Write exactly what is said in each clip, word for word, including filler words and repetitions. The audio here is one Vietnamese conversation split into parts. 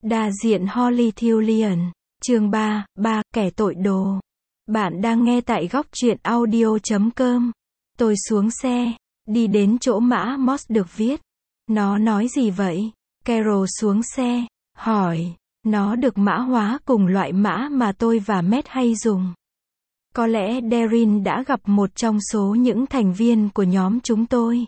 Đa diện Holly Thulian, chương ba, ba, kẻ tội đồ. Bạn đang nghe tại góc truyện audio chấm com. Tôi xuống xe, đi đến chỗ mã Moss được viết. Nó nói gì vậy? Carol xuống xe, hỏi. Nó được mã hóa cùng loại mã mà tôi và Matt hay dùng. Có lẽ Darren đã gặp một trong số những thành viên của nhóm chúng tôi.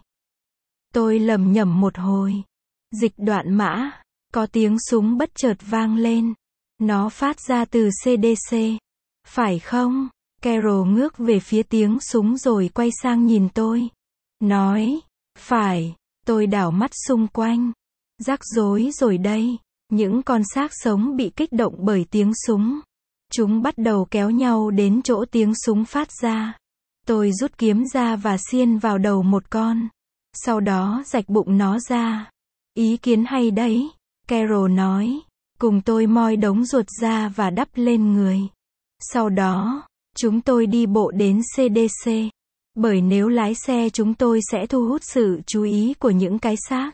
Tôi lẩm nhẩm một hồi. Dịch đoạn mã. Có tiếng súng bất chợt vang lên. Nó phát ra từ xê đê xê. Phải không? Carol ngước về phía tiếng súng rồi quay sang nhìn tôi. Nói. Phải. Tôi đảo mắt xung quanh. Rắc rối rồi đây. Những con xác sống bị kích động bởi tiếng súng. Chúng bắt đầu kéo nhau đến chỗ tiếng súng phát ra. Tôi rút kiếm ra và xiên vào đầu một con. Sau đó rạch bụng nó ra. Ý kiến hay đấy, Carol nói. Cùng tôi moi đống ruột ra và đắp lên người. Sau đó, chúng tôi đi bộ đến xê đê xê. Bởi nếu lái xe chúng tôi sẽ thu hút sự chú ý của những cái xác.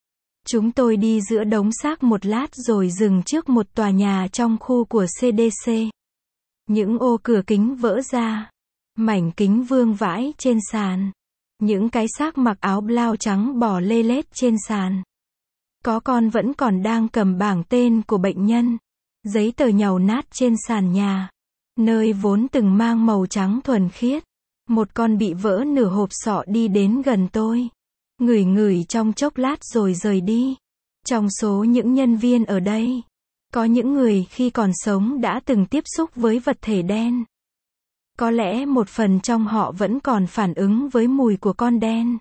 Chúng tôi đi giữa đống xác một lát rồi dừng trước một tòa nhà trong khu của xê đê xê. Những ô cửa kính vỡ ra. Mảnh kính vương vãi trên sàn. Những cái xác mặc áo blau trắng bò lê lết trên sàn. Có con vẫn còn đang cầm bảng tên của bệnh nhân. Giấy tờ nhàu nát trên sàn nhà. Nơi vốn từng mang màu trắng thuần khiết. Một con bị vỡ nửa hộp sọ đi đến gần tôi. Ngửi ngửi trong chốc lát rồi rời đi. Trong số những nhân viên ở đây, có những người khi còn sống đã từng tiếp xúc với vật thể đen. Có lẽ một phần trong họ vẫn còn phản ứng với mùi của con đen.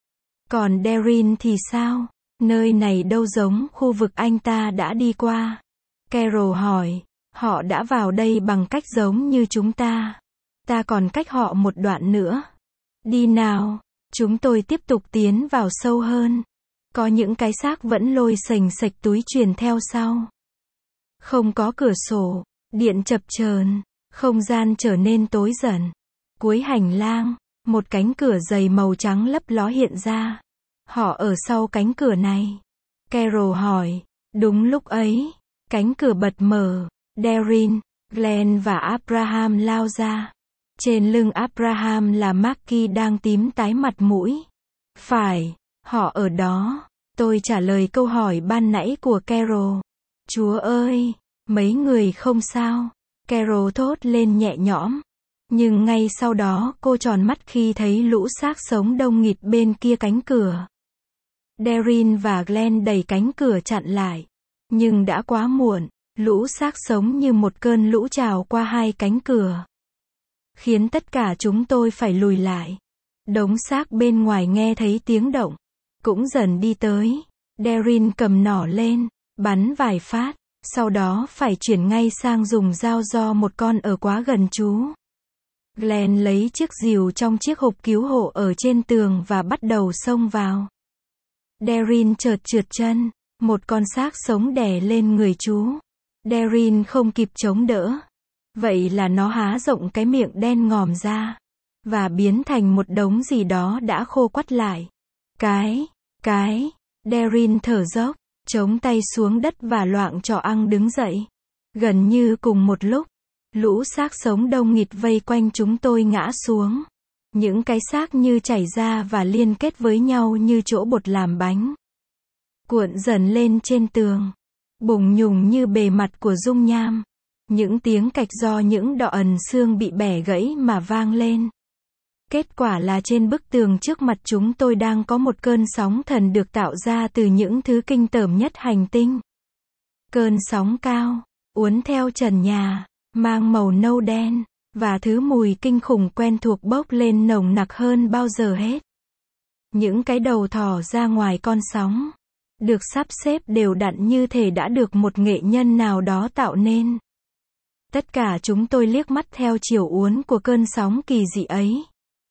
Còn Darren thì sao? Nơi này đâu giống khu vực anh ta đã đi qua. Carol hỏi. Họ đã vào đây bằng cách giống như chúng ta. Ta còn cách họ một đoạn nữa. Đi nào. Chúng tôi tiếp tục tiến vào sâu hơn. Có những cái xác vẫn lôi sềnh sạch túi chuyền theo sau. Không có cửa sổ. Điện chập chờn. Không gian trở nên tối dần. Cuối hành lang, một cánh cửa dày màu trắng lấp ló hiện ra. Họ ở sau cánh cửa này. Carol hỏi. Đúng lúc ấy, cánh cửa bật mở. Darren, Glenn và Abraham lao ra. Trên lưng Abraham là Marky đang tím tái mặt mũi. Phải, họ ở đó. Tôi trả lời câu hỏi ban nãy của Carol. Chúa ơi, mấy người không sao. Carol thốt lên nhẹ nhõm. Nhưng ngay sau đó cô tròn mắt khi thấy lũ xác sống đông nghịt bên kia cánh cửa. Darren và Glenn đẩy cánh cửa chặn lại. Nhưng đã quá muộn. Lũ xác sống như một cơn lũ trào qua hai cánh cửa. Khiến tất cả chúng tôi phải lùi lại. Đống xác bên ngoài nghe thấy tiếng động. Cũng dần đi tới. Darren cầm nỏ lên. Bắn vài phát. Sau đó phải chuyển ngay sang dùng dao do một con ở quá gần chú. Glenn lấy chiếc rìu trong chiếc hộp cứu hộ ở trên tường và bắt đầu xông vào. Darren chợt trượt chân. Một con xác sống đè lên người chú. Darren không kịp chống đỡ. Vậy là nó há rộng cái miệng đen ngòm ra. Và biến thành một đống gì đó đã khô quắt lại. Cái, cái, Darren thở dốc, chống tay xuống đất và loạng trò ăng đứng dậy. Gần như cùng một lúc, lũ xác sống đông nghịt vây quanh chúng tôi ngã xuống. Những cái xác như chảy ra và liên kết với nhau như chỗ bột làm bánh. Cuộn dần lên trên tường. Bùng nhùng như bề mặt của dung nham. Những tiếng cạch do những đọ ẩn xương bị bẻ gãy mà vang lên. Kết quả là trên bức tường trước mặt chúng tôi đang có một cơn sóng thần được tạo ra từ những thứ kinh tởm nhất hành tinh. Cơn sóng cao, uốn theo trần nhà, mang màu nâu đen, và thứ mùi kinh khủng quen thuộc bốc lên nồng nặc hơn bao giờ hết. Những cái đầu thò ra ngoài con sóng, được sắp xếp đều đặn như thể đã được một nghệ nhân nào đó tạo nên. Tất cả chúng tôi liếc mắt theo chiều uốn của cơn sóng kỳ dị ấy.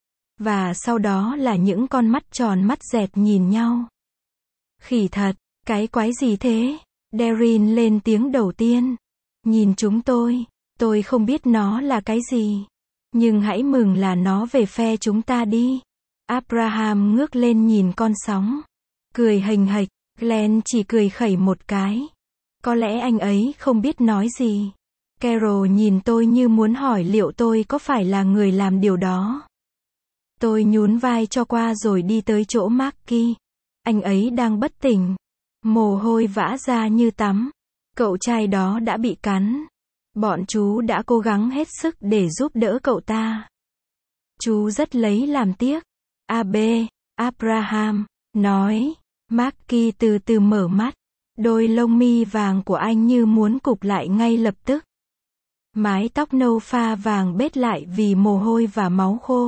Và sau đó là những con mắt tròn mắt dẹt nhìn nhau. Khỉ thật, cái quái gì thế? Darren lên tiếng đầu tiên. Nhìn chúng tôi, tôi không biết nó là cái gì. Nhưng hãy mừng là nó về phe chúng ta đi. Abraham ngước lên nhìn con sóng. Cười hềnh hệch, Glenn chỉ cười khẩy một cái. Có lẽ anh ấy không biết nói gì. Carol nhìn tôi như muốn hỏi liệu tôi có phải là người làm điều đó. Tôi nhún vai cho qua rồi đi tới chỗ Marky. Anh ấy đang bất tỉnh. Mồ hôi vã ra như tắm. Cậu trai đó đã bị cắn. Bọn chú đã cố gắng hết sức để giúp đỡ cậu ta. Chú rất lấy làm tiếc. a bê, Abraham, nói. Marky từ từ mở mắt. Đôi lông mi vàng của anh như muốn cụp lại ngay lập tức. Mái tóc nâu pha vàng bết lại vì mồ hôi và máu khô.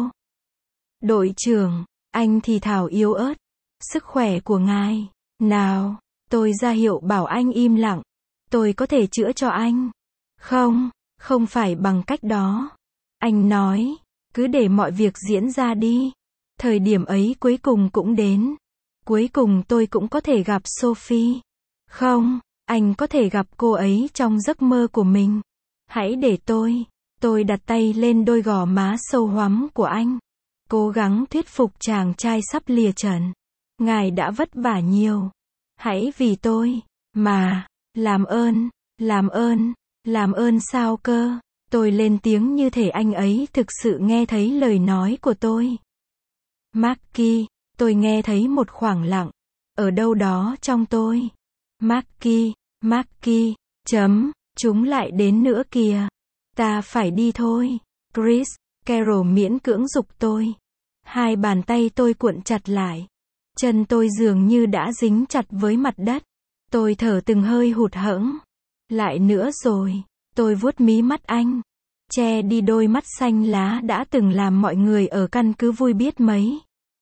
Đội trưởng, anh thì thào yếu ớt. Sức khỏe của ngài. Nào, tôi ra hiệu bảo anh im lặng. Tôi có thể chữa cho anh. Không, không phải bằng cách đó. Anh nói, cứ để mọi việc diễn ra đi. Thời điểm ấy cuối cùng cũng đến. Cuối cùng tôi cũng có thể gặp Sophie. Không, anh có thể gặp cô ấy trong giấc mơ của mình. Hãy để tôi. Tôi đặt tay lên đôi gò má sâu hoắm của anh. Cố gắng thuyết phục chàng trai sắp lìa trần. Ngài đã vất vả nhiều. Hãy vì tôi, mà, làm ơn, làm ơn, làm ơn sao cơ. Tôi lên tiếng như thể anh ấy thực sự nghe thấy lời nói của tôi. Marky, tôi nghe thấy một khoảng lặng. Ở đâu đó trong tôi. Marky, Marky, chấm, chúng lại đến nữa kìa. Ta phải đi thôi. Chris, Carol miễn cưỡng giục tôi. Hai bàn tay tôi cuộn chặt lại. Chân tôi dường như đã dính chặt với mặt đất. Tôi thở từng hơi hụt hẫng. Lại nữa rồi. Tôi vuốt mí mắt anh. Che đi đôi mắt xanh lá đã từng làm mọi người ở căn cứ vui biết mấy.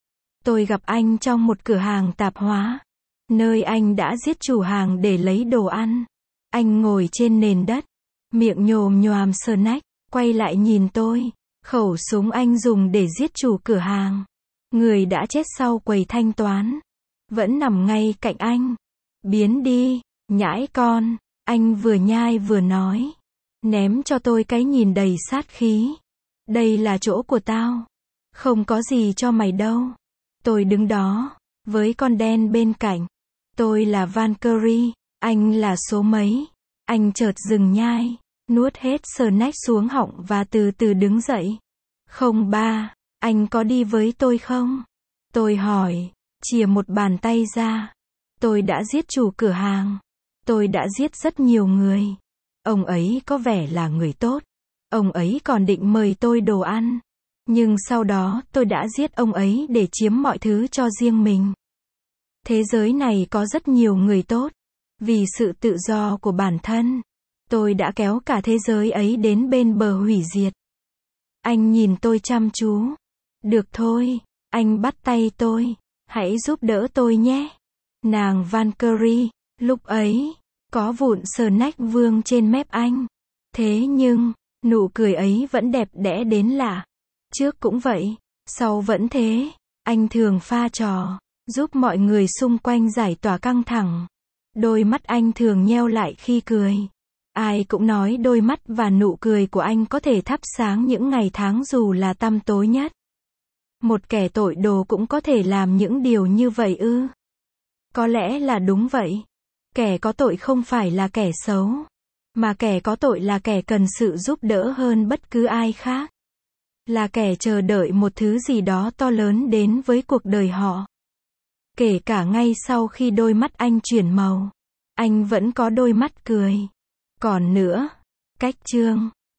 Tôi gặp anh trong một cửa hàng tạp hóa. Nơi anh đã giết chủ hàng để lấy đồ ăn. Anh ngồi trên nền đất. Miệng nhồm nhoàm snack. Quay lại nhìn tôi. Khẩu súng anh dùng để giết chủ cửa hàng. Người đã chết sau quầy thanh toán. Vẫn nằm ngay cạnh anh. Biến đi, nhãi con. Anh vừa nhai vừa nói. Ném cho tôi cái nhìn đầy sát khí. Đây là chỗ của tao. Không có gì cho mày đâu. Tôi đứng đó, với con đen bên cạnh. Tôi là Valkyrie, anh là số mấy. Anh chợt dừng nhai, nuốt hết snack xuống họng và từ từ đứng dậy. Không ba, anh có đi với tôi không? Tôi hỏi, chìa một bàn tay ra. Tôi đã giết chủ cửa hàng. Tôi đã giết rất nhiều người. Ông ấy có vẻ là người tốt. Ông ấy còn định mời tôi đồ ăn. Nhưng sau đó tôi đã giết ông ấy để chiếm mọi thứ cho riêng mình. Thế giới này có rất nhiều người tốt. Vì sự tự do của bản thân, tôi đã kéo cả thế giới ấy đến bên bờ hủy diệt. Anh nhìn tôi chăm chú. Được thôi, anh bắt tay tôi. Hãy giúp đỡ tôi nhé. Nàng Valkyrie, lúc ấy, có vụn snack vương trên mép anh. Thế nhưng, nụ cười ấy vẫn đẹp đẽ đến lạ. Trước cũng vậy, sau vẫn thế. Anh thường pha trò, giúp mọi người xung quanh giải tỏa căng thẳng. Đôi mắt anh thường nheo lại khi cười. Ai cũng nói đôi mắt và nụ cười của anh có thể thắp sáng những ngày tháng dù là tăm tối nhất. Một kẻ tội đồ cũng có thể làm những điều như vậy ư? Có lẽ là đúng vậy. Kẻ có tội không phải là kẻ xấu, mà kẻ có tội là kẻ cần sự giúp đỡ hơn bất cứ ai khác. Là kẻ chờ đợi một thứ gì đó to lớn đến với cuộc đời họ. Kể cả ngay sau khi đôi mắt anh chuyển màu, anh vẫn có đôi mắt cười. Còn nữa, cách chương